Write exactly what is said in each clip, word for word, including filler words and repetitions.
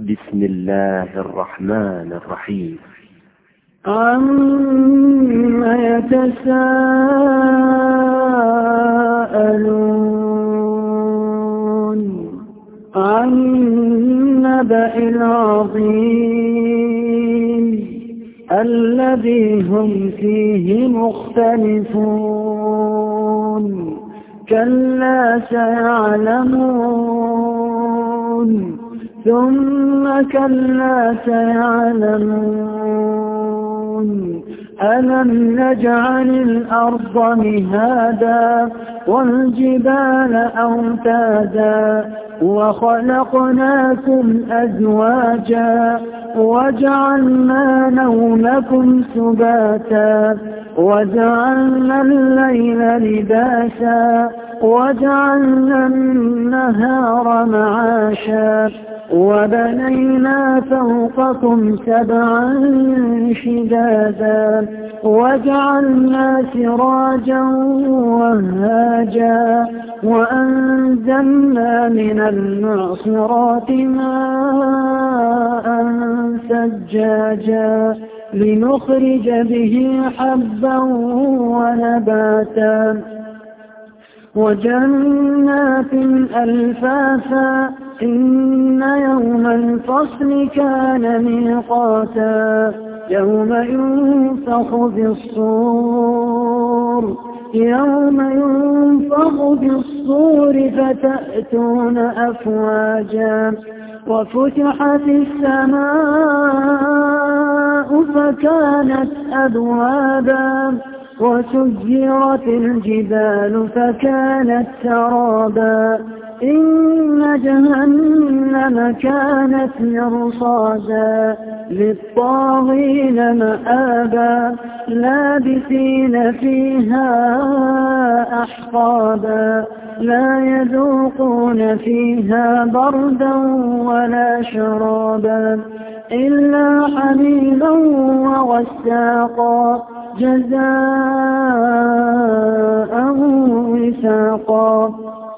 بسم الله الرحمن الرحيم. عما يتساءلون عن النبأ العظيم الذي هم فيه مختلفون كلا سيعلمون ثم كلا سيعلمون ألم نجعل الأرض مهادا والجبال أوتادا وخلقناكم أزواجا وجعلنا نومكم سباتا وجعلنا الليل لباسا وجعلنا النهار معاشا وبنينا فوقكم سبعا شدادا وجعلنا سراجا وهاجا وأنزلنا من المعصرات ماء ثجاجا لنخرج به حبا ونباتا وجنات ألفافا إن يوم الفصل كان ميقاتا يوم ينفخ في الصور يوم ينفخ في الصور فتأتون أفواجا وفتحت السماء فكانت أبوابا وسجرت الجبال فكانت سرابا إن جهنم كانت مرصادا للطاغين مآبا لابثين فيها أحقابا لا يذوقون فيها بردا ولا شرابا إلا حميما وغساقا جزاء وفاقا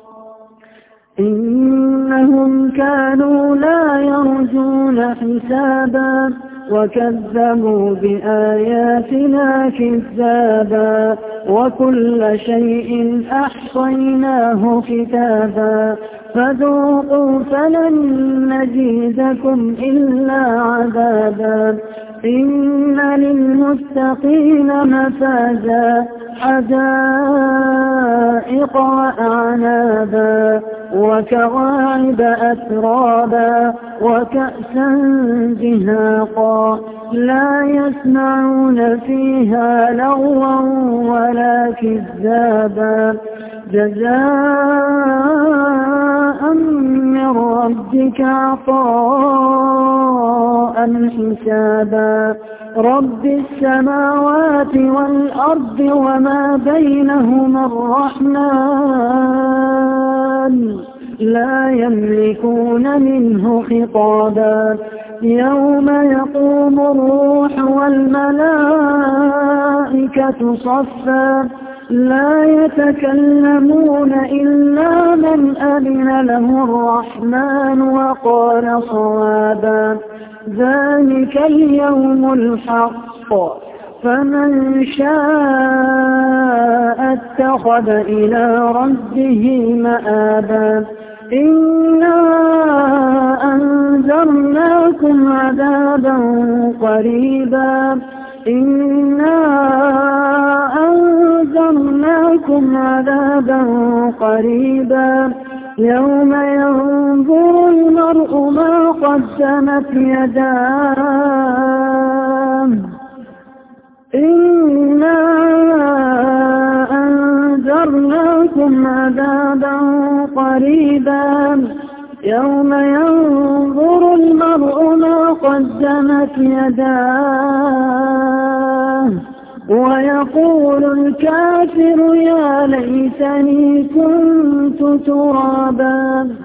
إنهم كانوا لا يرجون حسابا وكذبوا بآياتنا كذابا وكل شيء أحصيناه كتابا فذوقوا فلن نزيدكم إلا عذابا إن للمتقين مفازا حدائق وأعنابا وكواعب أترابا وكأسا دهاقا لا يسمعون فيها لغوا ولا كذابا جزاء من ربك عطاء حسابا رب السماوات والأرض وما بينهما الرحمن لا يملكون منه خطابا يوم يقوم الروح والملائكة صفا لا يتكلمون إلا من أذن له الرحمن وقال صوابا ذلك اليوم الحق فمن شاء اتخذ إلى ربه مآبا إنا أنذرناكم عذابا قريبا إنا أنذرناكم عذابا قريبا يوم ينظر المرء ما قدمت يداه إنا أنذرناكم عذابا قريبا يوم ينظر المرء ما قدمت يداه ويقول الكافر يا ليتني كنت ترابا.